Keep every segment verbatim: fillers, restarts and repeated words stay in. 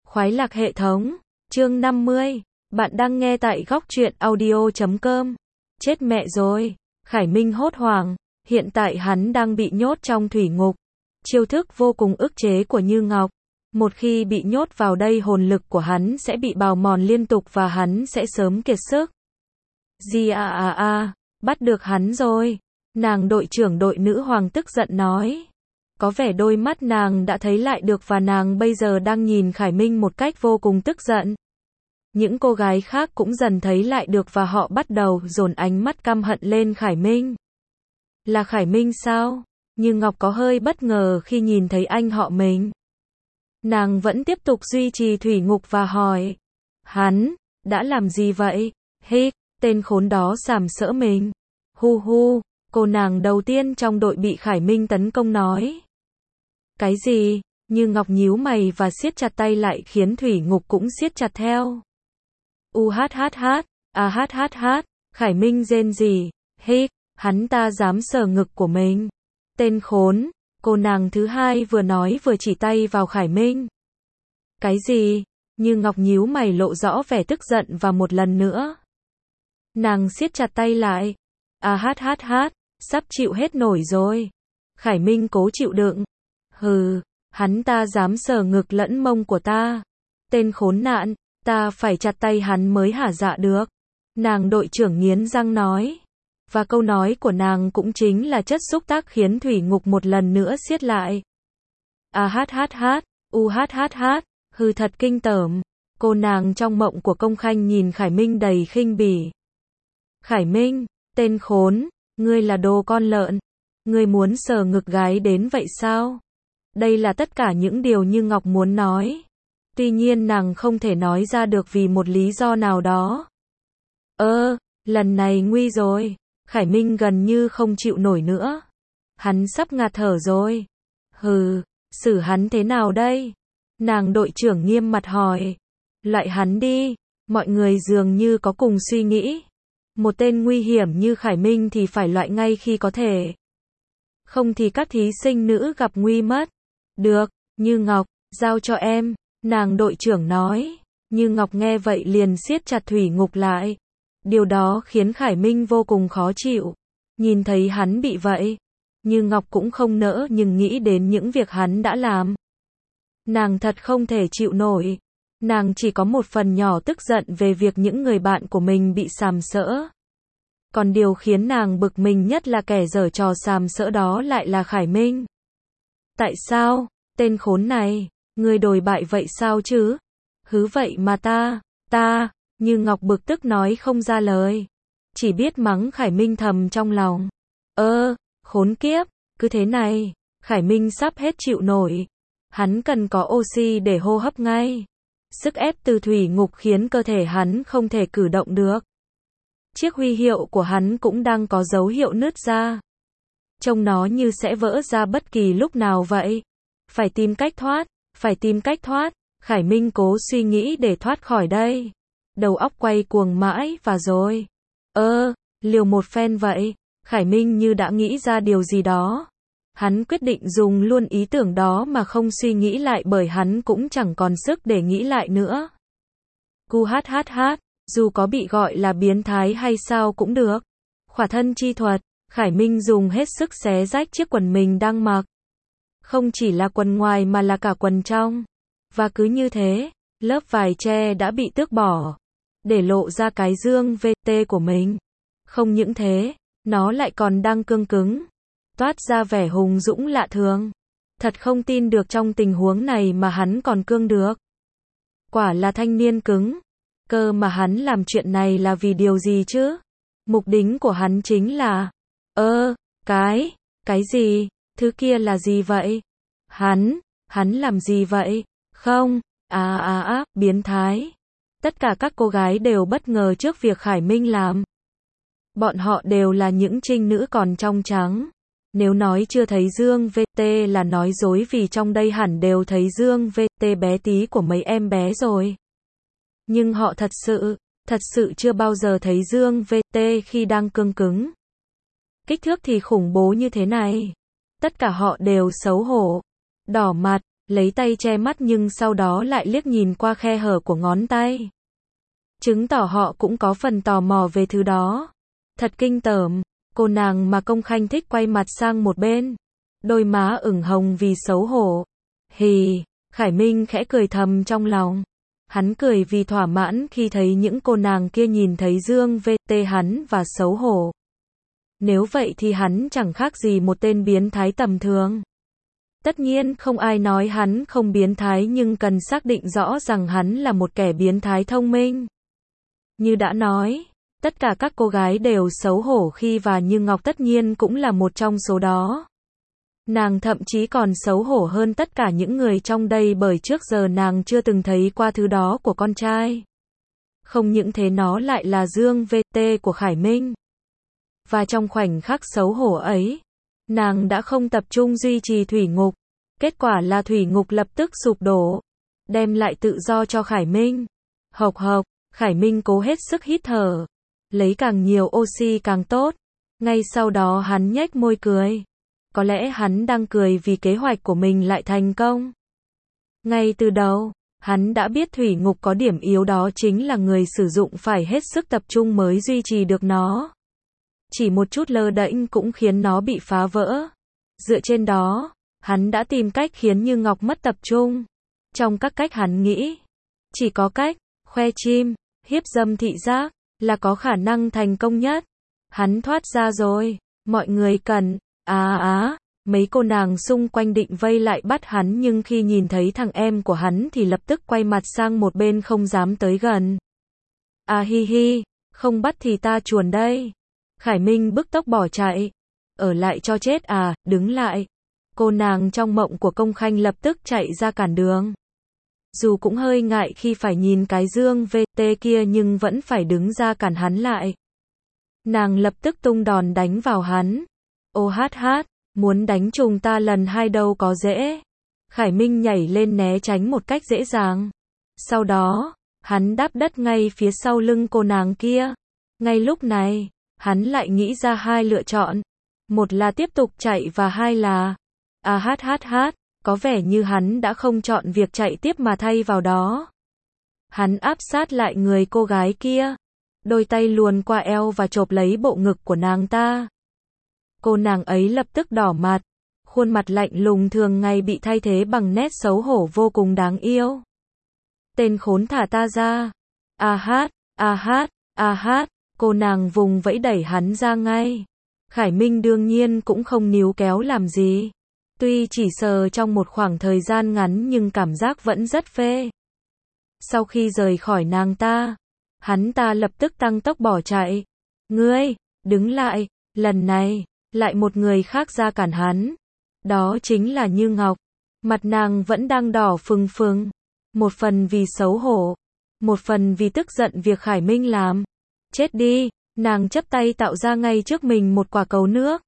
Khoái lạc hệ thống, chương năm mươi, bạn đang nghe tại góc truyện audio chấm com. Chết mẹ rồi, Khải Minh hốt hoảng, hiện tại hắn đang bị nhốt trong thủy ngục. Chiêu thức vô cùng ức chế của Như Ngọc. Một khi bị nhốt vào đây hồn lực của hắn sẽ bị bào mòn liên tục và hắn sẽ sớm kiệt sức. Di à à à, bắt được hắn rồi. Nàng đội trưởng đội nữ hoàng tức giận nói. Có vẻ đôi mắt nàng đã thấy lại được và nàng bây giờ đang nhìn Khải Minh một cách vô cùng tức giận. Những cô gái khác cũng dần thấy lại được và họ bắt đầu dồn ánh mắt căm hận lên Khải Minh. Là Khải Minh sao? Như Ngọc có hơi bất ngờ khi nhìn thấy anh họ mình. Nàng vẫn tiếp tục duy trì thủy ngục và hỏi. Hắn, đã làm gì vậy? Hít, tên khốn đó sàm sỡ mình. Hu hu, cô nàng đầu tiên trong đội bị Khải Minh tấn công nói. Cái gì? Như Ngọc nhíu mày và siết chặt tay lại khiến thủy ngục cũng siết chặt theo. U hát hát hát, a hát hát hát, Khải Minh rên rỉ. Hít, hắn ta dám sờ ngực của mình. Tên khốn, cô nàng thứ hai vừa nói vừa chỉ tay vào Khải Minh. Cái gì? Như Ngọc nhíu mày lộ rõ vẻ tức giận và một lần nữa. Nàng siết chặt tay lại. A hát hát hát, sắp chịu hết nổi rồi. Khải Minh cố chịu đựng. Hừ, hắn ta dám sờ ngực lẫn mông của ta. Tên khốn nạn, ta phải chặt tay hắn mới hả dạ được. Nàng đội trưởng nghiến răng nói. Và câu nói của nàng cũng chính là chất xúc tác khiến thủy ngục một lần nữa siết lại. A hát hát hát, u hát hát hát, hừ thật kinh tởm. Cô nàng trong mộng của Công Khanh nhìn Khải Minh đầy khinh bỉ. Khải Minh, tên khốn, ngươi là đồ con lợn. Ngươi muốn sờ ngực gái đến vậy sao? Đây là tất cả những điều Như Ngọc muốn nói. Tuy nhiên nàng không thể nói ra được vì một lý do nào đó. Ơ, lần này nguy rồi. Khải Minh gần như không chịu nổi nữa. Hắn sắp ngạt thở rồi. Hừ, xử hắn thế nào đây? Nàng đội trưởng nghiêm mặt hỏi. Loại hắn đi. Mọi người dường như có cùng suy nghĩ. Một tên nguy hiểm như Khải Minh thì phải loại ngay khi có thể. Không thì các thí sinh nữ gặp nguy mất. Được, Như Ngọc, giao cho em. Nàng đội trưởng nói. Như Ngọc nghe vậy liền siết chặt thủy ngục lại. Điều đó khiến Khải Minh vô cùng khó chịu. Nhìn thấy hắn bị vậy, Như Ngọc cũng không nỡ nhưng nghĩ đến những việc hắn đã làm. Nàng thật không thể chịu nổi. Nàng chỉ có một phần nhỏ tức giận về việc những người bạn của mình bị sàm sỡ. Còn điều khiến nàng bực mình nhất là kẻ giở trò sàm sỡ đó lại là Khải Minh. Tại sao, tên khốn này, ngươi đồi bại vậy sao chứ? Hứ vậy mà ta, ta... Như Ngọc bực tức nói không ra lời. Chỉ biết mắng Khải Minh thầm trong lòng. Ơ, khốn kiếp, cứ thế này, Khải Minh sắp hết chịu nổi. Hắn cần có oxy để hô hấp ngay. Sức ép từ thủy ngục khiến cơ thể hắn không thể cử động được. Chiếc huy hiệu của hắn cũng đang có dấu hiệu nứt ra. Trông nó như sẽ vỡ ra bất kỳ lúc nào vậy. Phải tìm cách thoát, phải tìm cách thoát. Khải Minh cố suy nghĩ để thoát khỏi đây. Đầu óc quay cuồng mãi và rồi. Ơ, liều một phen vậy. Khải Minh như đã nghĩ ra điều gì đó. Hắn quyết định dùng luôn ý tưởng đó mà không suy nghĩ lại bởi hắn cũng chẳng còn sức để nghĩ lại nữa. Cu hát hát hát, dù có bị gọi là biến thái hay sao cũng được. Khỏa thân chi thuật, Khải Minh dùng hết sức xé rách chiếc quần mình đang mặc. Không chỉ là quần ngoài mà là cả quần trong. Và cứ như thế, lớp vải tre đã bị tước bỏ. Để lộ ra cái dương vê tê của mình. Không những thế, nó lại còn đang cương cứng. Toát ra vẻ hùng dũng lạ thường. Thật không tin được trong tình huống này mà hắn còn cương được. Quả là thanh niên cứng. Cơ mà hắn làm chuyện này là vì điều gì chứ? Mục đích của hắn chính là... Ơ, cái, cái gì? Thứ kia là gì vậy? Hắn, hắn làm gì vậy? Không, à à à, biến thái. Tất cả các cô gái đều bất ngờ trước việc Khải Minh làm. Bọn họ đều là những trinh nữ còn trong trắng. Nếu nói chưa thấy dương vê tê là nói dối vì trong đây hẳn đều thấy dương vê tê bé tí của mấy em bé rồi. Nhưng họ thật sự, thật sự chưa bao giờ thấy dương vê tê khi đang cương cứng. Kích thước thì khủng bố như thế này. Tất cả họ đều xấu hổ, đỏ mặt, lấy tay che mắt nhưng sau đó lại liếc nhìn qua khe hở của ngón tay. Chứng tỏ họ cũng có phần tò mò về thứ đó. Thật kinh tởm, cô nàng mà Công Khanh thích quay mặt sang một bên. Đôi má ửng hồng vì xấu hổ. Hì, Khải Minh khẽ cười thầm trong lòng. Hắn cười vì thỏa mãn khi thấy những cô nàng kia nhìn thấy Dương vê tê hắn và xấu hổ. Nếu vậy thì hắn chẳng khác gì một tên biến thái tầm thường. Tất nhiên không ai nói hắn không biến thái nhưng cần xác định rõ rằng hắn là một kẻ biến thái thông minh. Như đã nói, tất cả các cô gái đều xấu hổ khi và Như Ngọc tất nhiên cũng là một trong số đó. Nàng thậm chí còn xấu hổ hơn tất cả những người trong đây bởi trước giờ nàng chưa từng thấy qua thứ đó của con trai. Không những thế nó lại là Dương vê tê của Khải Minh. Và trong khoảnh khắc xấu hổ ấy, nàng đã không tập trung duy trì thủy ngục. Kết quả là thủy ngục lập tức sụp đổ, đem lại tự do cho Khải Minh. Hộc hộc, Khải Minh cố hết sức hít thở, lấy càng nhiều oxy càng tốt. Ngay sau đó hắn nhếch môi cười. Có lẽ hắn đang cười vì kế hoạch của mình lại thành công. Ngay từ đầu, hắn đã biết thủy ngục có điểm yếu đó chính là người sử dụng phải hết sức tập trung mới duy trì được nó. Chỉ một chút lơ đễnh cũng khiến nó bị phá vỡ. Dựa trên đó, hắn đã tìm cách khiến Như Ngọc mất tập trung. Trong các cách hắn nghĩ, chỉ có cách khoe chim, hiếp dâm thị giác là có khả năng thành công nhất. Hắn thoát ra rồi, mọi người cần, á á, mấy cô nàng xung quanh định vây lại bắt hắn nhưng khi nhìn thấy thằng em của hắn thì lập tức quay mặt sang một bên không dám tới gần. À hi hi, không bắt thì ta chuồn đây. Khải Minh bức tốc bỏ chạy. Ở lại cho chết à, đứng lại. Cô nàng trong mộng của Công Khanh lập tức chạy ra cản đường. Dù cũng hơi ngại khi phải nhìn cái Dương vê tê kia nhưng vẫn phải đứng ra cản hắn lại. Nàng lập tức tung đòn đánh vào hắn. Ô hát hát, muốn đánh trùng ta lần hai đâu có dễ. Khải Minh nhảy lên né tránh một cách dễ dàng. Sau đó, hắn đáp đất ngay phía sau lưng cô nàng kia. Ngay lúc này, hắn lại nghĩ ra hai lựa chọn. Một là tiếp tục chạy và hai là... À hát hát hát, có vẻ như hắn đã không chọn việc chạy tiếp mà thay vào đó. Hắn áp sát lại người cô gái kia. Đôi tay luồn qua eo và chộp lấy bộ ngực của nàng ta. Cô nàng ấy lập tức đỏ mặt. Khuôn mặt lạnh lùng thường ngày bị thay thế bằng nét xấu hổ vô cùng đáng yêu. Tên khốn thả ta ra. À hát, à hát, à hát. Cô nàng vùng vẫy đẩy hắn ra ngay. Khải Minh đương nhiên cũng không níu kéo làm gì. Tuy chỉ sờ trong một khoảng thời gian ngắn nhưng cảm giác vẫn rất phê. Sau khi rời khỏi nàng ta, hắn ta lập tức tăng tốc bỏ chạy. Ngươi, đứng lại, lần này, lại một người khác ra cản hắn. Đó chính là Như Ngọc. Mặt nàng vẫn đang đỏ phừng phừng. Một phần vì xấu hổ, một phần vì tức giận việc Khải Minh làm. Chết đi, nàng chắp tay tạo ra ngay trước mình một quả cầu nước.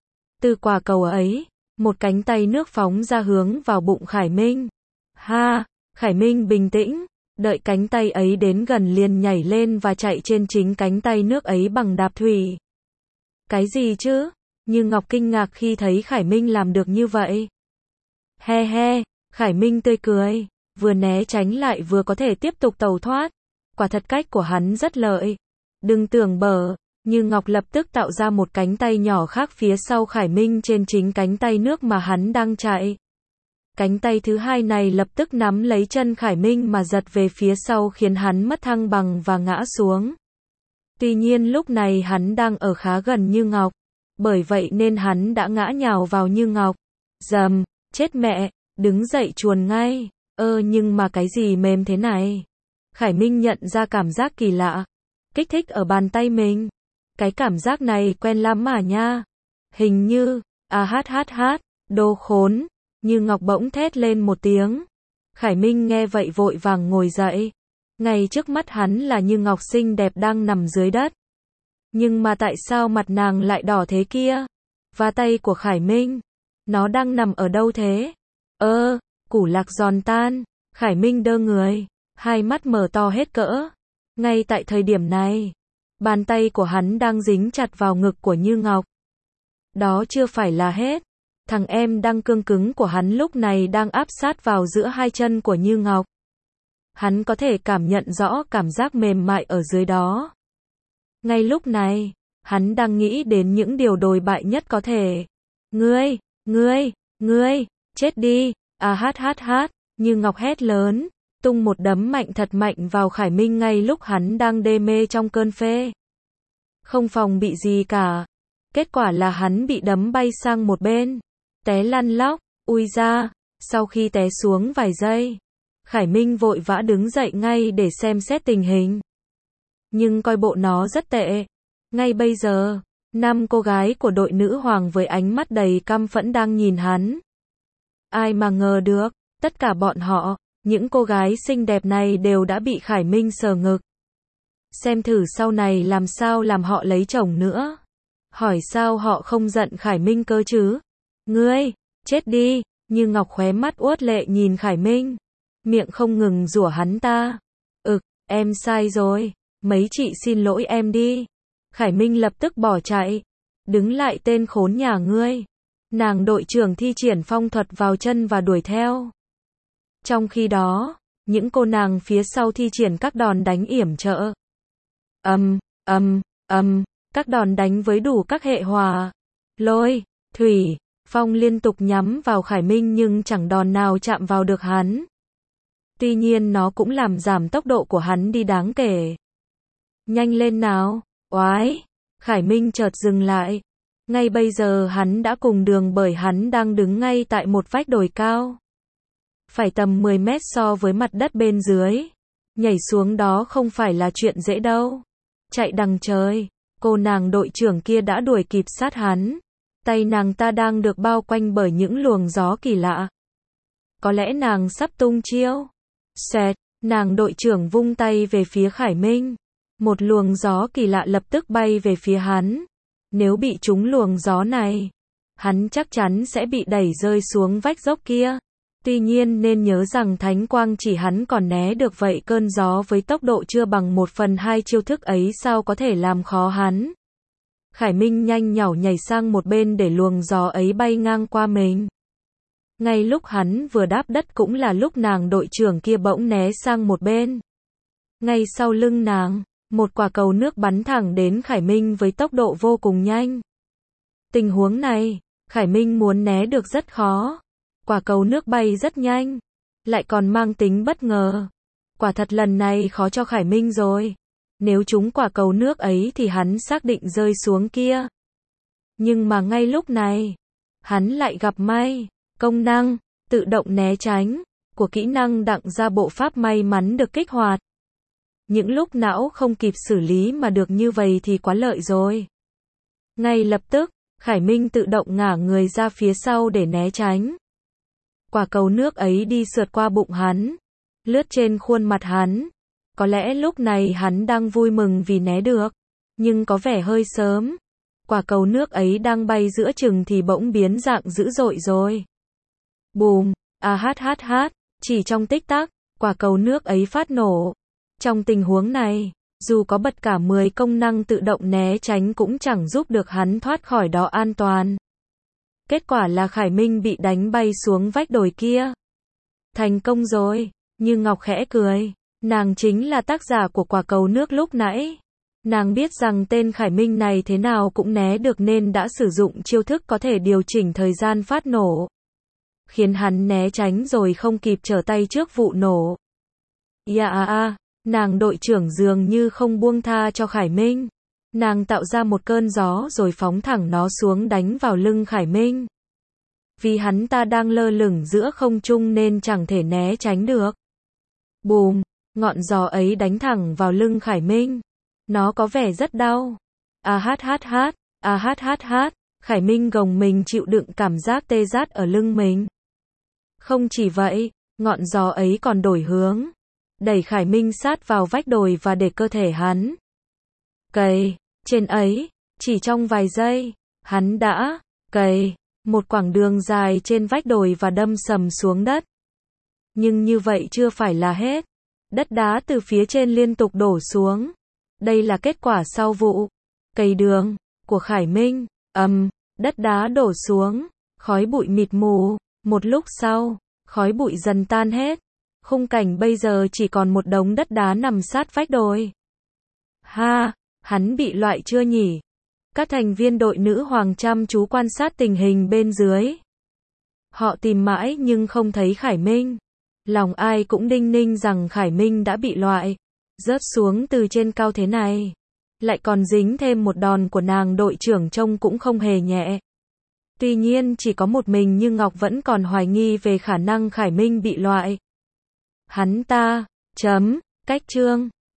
Từ quả cầu ấy, một cánh tay nước phóng ra hướng vào bụng Khải Minh. Ha, Khải Minh bình tĩnh, đợi cánh tay ấy đến gần liền nhảy lên và chạy trên chính cánh tay nước ấy bằng đạp thủy. Cái gì chứ? Như Ngọc kinh ngạc khi thấy Khải Minh làm được như vậy. He he, Khải Minh tươi cười, vừa né tránh lại vừa có thể tiếp tục tẩu thoát. Quả thật cách của hắn rất lợi. Đừng tưởng bở, Như Ngọc lập tức tạo ra một cánh tay nhỏ khác phía sau Khải Minh trên chính cánh tay nước mà hắn đang chạy. Cánh tay thứ hai này lập tức nắm lấy chân Khải Minh mà giật về phía sau khiến hắn mất thăng bằng và ngã xuống. Tuy nhiên lúc này hắn đang ở khá gần Như Ngọc, bởi vậy nên hắn đã ngã nhào vào Như Ngọc. Dầm, chết mẹ, đứng dậy chuồn ngay. Ơ nhưng mà cái gì mềm thế này? Khải Minh nhận ra cảm giác kỳ lạ, kích thích ở bàn tay mình. Cái cảm giác này quen lắm mà nha. Hình như, à hát hát hát, đồ khốn. Như Ngọc bỗng thét lên một tiếng. Khải Minh nghe vậy vội vàng ngồi dậy. Ngay trước mắt hắn là Như Ngọc xinh đẹp đang nằm dưới đất. Nhưng mà tại sao mặt nàng lại đỏ thế kia? Và tay của Khải Minh, nó đang nằm ở đâu thế? Ơ, củ lạc giòn tan. Khải Minh đơ người, hai mắt mở to hết cỡ. Ngay tại thời điểm này, bàn tay của hắn đang dính chặt vào ngực của Như Ngọc. Đó chưa phải là hết. Thằng em đang cương cứng của hắn lúc này đang áp sát vào giữa hai chân của Như Ngọc. Hắn có thể cảm nhận rõ cảm giác mềm mại ở dưới đó. Ngay lúc này, hắn đang nghĩ đến những điều đồi bại nhất có thể. Ngươi, ngươi, ngươi, chết đi, à hát hát hát, Như Ngọc hét lớn, tung một đấm mạnh thật mạnh vào Khải Minh ngay lúc hắn đang đê mê trong cơn phê. Không phòng bị gì cả. Kết quả là hắn bị đấm bay sang một bên, té lăn lóc, ui ra, sau khi té xuống vài giây. Khải Minh vội vã đứng dậy ngay để xem xét tình hình. Nhưng coi bộ nó rất tệ. Ngay bây giờ, năm cô gái của đội nữ hoàng với ánh mắt đầy căm phẫn đang nhìn hắn. Ai mà ngờ được, tất cả bọn họ, những cô gái xinh đẹp này đều đã bị Khải Minh sờ ngực. Xem thử sau này làm sao làm họ lấy chồng nữa. Hỏi sao họ không giận Khải Minh cơ chứ? Ngươi, chết đi, Như Ngọc khóe mắt uất lệ nhìn Khải Minh. Miệng không ngừng rủa hắn ta. Ực, em sai rồi, mấy chị xin lỗi em đi. Khải Minh lập tức bỏ chạy. Đứng lại tên khốn nhà ngươi. Nàng đội trưởng thi triển phong thuật vào chân và đuổi theo. Trong khi đó, những cô nàng phía sau thi triển các đòn đánh yểm trợ. Ầm, ầm, ầm, các đòn đánh với đủ các hệ hỏa, lôi, thủy, phong liên tục nhắm vào Khải Minh nhưng chẳng đòn nào chạm vào được hắn. Tuy nhiên nó cũng làm giảm tốc độ của hắn đi đáng kể. Nhanh lên nào, oái, Khải Minh chợt dừng lại. Ngay bây giờ hắn đã cùng đường bởi hắn đang đứng ngay tại một vách đồi cao. Phải tầm mười mét so với mặt đất bên dưới. Nhảy xuống đó không phải là chuyện dễ đâu. Chạy đằng trời, cô nàng đội trưởng kia đã đuổi kịp sát hắn. Tay nàng ta đang được bao quanh bởi những luồng gió kỳ lạ. Có lẽ nàng sắp tung chiêu. Xoẹt, nàng đội trưởng vung tay về phía Khải Minh. Một luồng gió kỳ lạ lập tức bay về phía hắn. Nếu bị trúng luồng gió này, hắn chắc chắn sẽ bị đẩy rơi xuống vách dốc kia. Tuy nhiên nên nhớ rằng thánh quang chỉ hắn còn né được vậy cơn gió với tốc độ chưa bằng một phần hai chiêu thức ấy sao có thể làm khó hắn. Khải Minh nhanh nhảu nhảy sang một bên để luồng gió ấy bay ngang qua mình. Ngay lúc hắn vừa đáp đất cũng là lúc nàng đội trưởng kia bỗng né sang một bên. Ngay sau lưng nàng, một quả cầu nước bắn thẳng đến Khải Minh với tốc độ vô cùng nhanh. Tình huống này, Khải Minh muốn né được rất khó. Quả cầu nước bay rất nhanh, lại còn mang tính bất ngờ. Quả thật lần này khó cho Khải Minh rồi. Nếu trúng quả cầu nước ấy thì hắn xác định rơi xuống kia. Nhưng mà ngay lúc này, hắn lại gặp may. Công năng, tự động né tránh, của kỹ năng đặng ra bộ pháp may mắn được kích hoạt. Những lúc não không kịp xử lý mà được như vậy thì quá lợi rồi. Ngay lập tức, Khải Minh tự động ngả người ra phía sau để né tránh. Quả cầu nước ấy đi sượt qua bụng hắn, lướt trên khuôn mặt hắn. Có lẽ lúc này hắn đang vui mừng vì né được, nhưng có vẻ hơi sớm. Quả cầu nước ấy đang bay giữa chừng thì bỗng biến dạng dữ dội rồi. Bùm, à hát hát hát, chỉ trong tích tắc, quả cầu nước ấy phát nổ. Trong tình huống này, dù có bật cả mười công năng tự động né tránh cũng chẳng giúp được hắn thoát khỏi đó an toàn. Kết quả là Khải Minh bị đánh bay xuống vách đồi kia. Thành công rồi, Như Ngọc khẽ cười. Nàng chính là tác giả của quả cầu nước lúc nãy. Nàng biết rằng tên Khải Minh này thế nào cũng né được nên đã sử dụng chiêu thức có thể điều chỉnh thời gian phát nổ. Khiến hắn né tránh rồi không kịp trở tay trước vụ nổ. Yeah à à, nàng đội trưởng dường như không buông tha cho Khải Minh. Nàng tạo ra một cơn gió rồi phóng thẳng nó xuống đánh vào lưng Khải Minh. Vì hắn ta đang lơ lửng giữa không trung nên chẳng thể né tránh được. Bùm, ngọn gió ấy đánh thẳng vào lưng Khải Minh. Nó có vẻ rất đau. À hát hát hát, à hát hát hát, Khải Minh gồng mình chịu đựng cảm giác tê rát ở lưng mình. Không chỉ vậy, ngọn gió ấy còn đổi hướng. Đẩy Khải Minh sát vào vách đồi và để cơ thể hắn cày. Trên ấy, chỉ trong vài giây, hắn đã cày một quãng đường dài trên vách đồi và đâm sầm xuống đất. Nhưng như vậy chưa phải là hết. Đất đá từ phía trên liên tục đổ xuống. Đây là kết quả sau vụ cày đường của Khải Minh. Ầm, đất đá đổ xuống, Khói bụi mịt mù, một lúc sau, khói bụi dần tan hết. Khung cảnh bây giờ chỉ còn một đống đất đá nằm sát vách đồi. Ha, hắn bị loại chưa nhỉ? Các thành viên đội nữ hoàng chăm chú quan sát tình hình bên dưới. Họ tìm mãi nhưng không thấy Khải Minh. Lòng ai cũng đinh ninh rằng Khải Minh đã bị loại. Rớt xuống từ trên cao thế này. Lại còn dính thêm một đòn của nàng đội trưởng trông cũng không hề nhẹ. Tuy nhiên chỉ có một mình Như Ngọc vẫn còn hoài nghi về khả năng Khải Minh bị loại. Hắn ta, chấm, cách chương.